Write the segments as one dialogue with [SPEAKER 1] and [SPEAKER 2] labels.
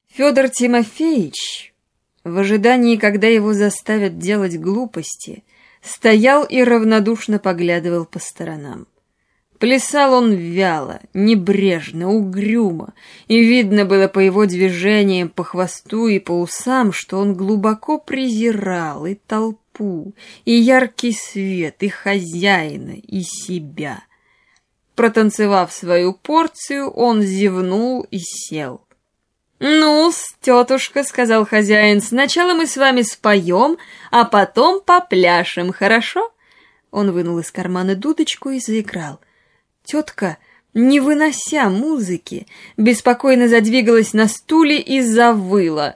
[SPEAKER 1] Федор Тимофеевич, в ожидании, когда его заставят делать глупости, стоял и равнодушно поглядывал по сторонам. Плясал он вяло, небрежно, угрюмо, и видно было по его движениям, по хвосту и по усам, что он глубоко презирал и толпу, и яркий свет, и хозяина, и себя. Протанцевав свою порцию, он зевнул и сел. «Ну-с, тетушка, — сказал хозяин, — сначала мы с вами споем, а потом попляшем, хорошо?» Он вынул из кармана дудочку и заиграл. Тетка, не вынося музыки, беспокойно задвигалась на стуле и завыла.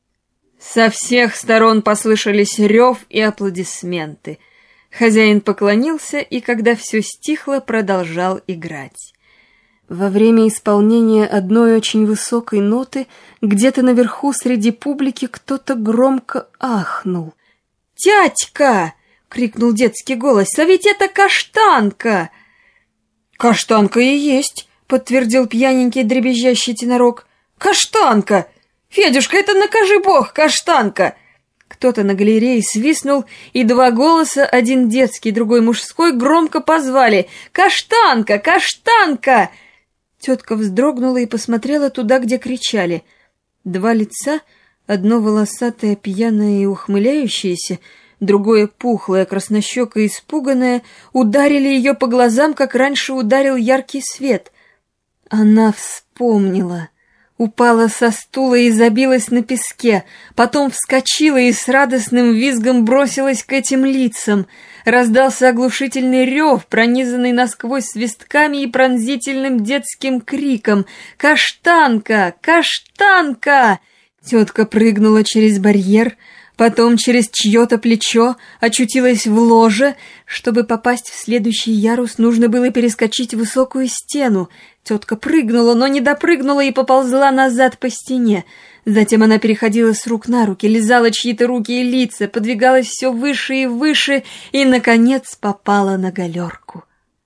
[SPEAKER 1] Со всех сторон послышались рев и аплодисменты. Хозяин поклонился и, когда все стихло, продолжал играть. Во время исполнения одной очень высокой ноты где-то наверху среди публики кто-то громко ахнул. «Тятька!» — крикнул детский голос. «А ведь это каштанка!» «Каштанка и есть!» — подтвердил пьяненький дребезжащий тенорок. «Каштанка! Федюшка, это накажи бог, каштанка!» Кто-то на галерее свистнул, и два голоса, один детский, другой мужской, громко позвали: «Каштанка! Каштанка!» Тетка вздрогнула и посмотрела туда, где кричали. Два лица, одно волосатое, пьяное и ухмыляющееся, другое пухлое, краснощекое и испуганное, ударили ее по глазам, как раньше ударил яркий свет. Она вспомнила. Упала со стула и забилась на песке, потом вскочила и с радостным визгом бросилась к этим лицам. Раздался оглушительный рев, пронизанный насквозь свистками и пронзительным детским криком: «Каштанка! Каштанка!» Тетка прыгнула через барьер, потом через чье-то плечо, очутилась в ложе. Чтобы попасть в следующий ярус, нужно было перескочить высокую стену. Тетка прыгнула, но не допрыгнула и поползла назад по стене. Затем она переходила с рук на руки, лизала чьи-то руки и лица, подвигалась все выше и выше и, наконец, попала на галерку.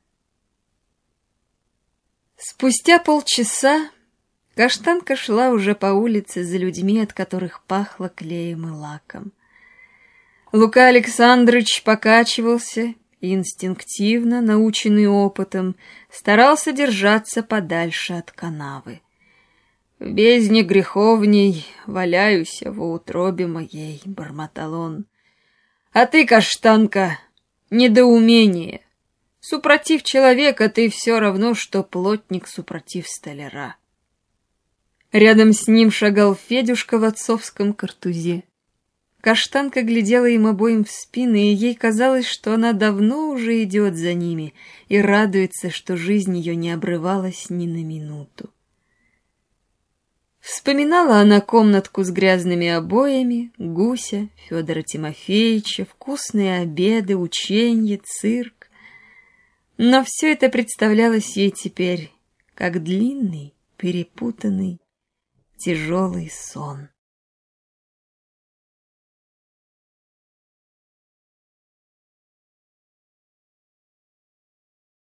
[SPEAKER 1] Спустя полчаса каштанка шла уже по улице за людьми, от которых пахло клеем и лаком. Лука Александрович покачивался и инстинктивно, наученный опытом, старался держаться подальше от канавы. «В бездне греховней валяюся во утробе моей», — бормотал он. «А ты, каштанка, недоумение. Супротив человека ты все равно, что плотник супротив столяра». Рядом с ним шагал Федюшка в отцовском картузе. Каштанка глядела им обоим в спины, и ей казалось, что она давно уже идет за ними и радуется, что жизнь ее не обрывалась ни на минуту. Вспоминала она комнатку с грязными обоями, гуся, Федора Тимофеевича, вкусные обеды, ученье, цирк. Но все это представлялось ей теперь как длинный, перепутанный, тяжелый сон.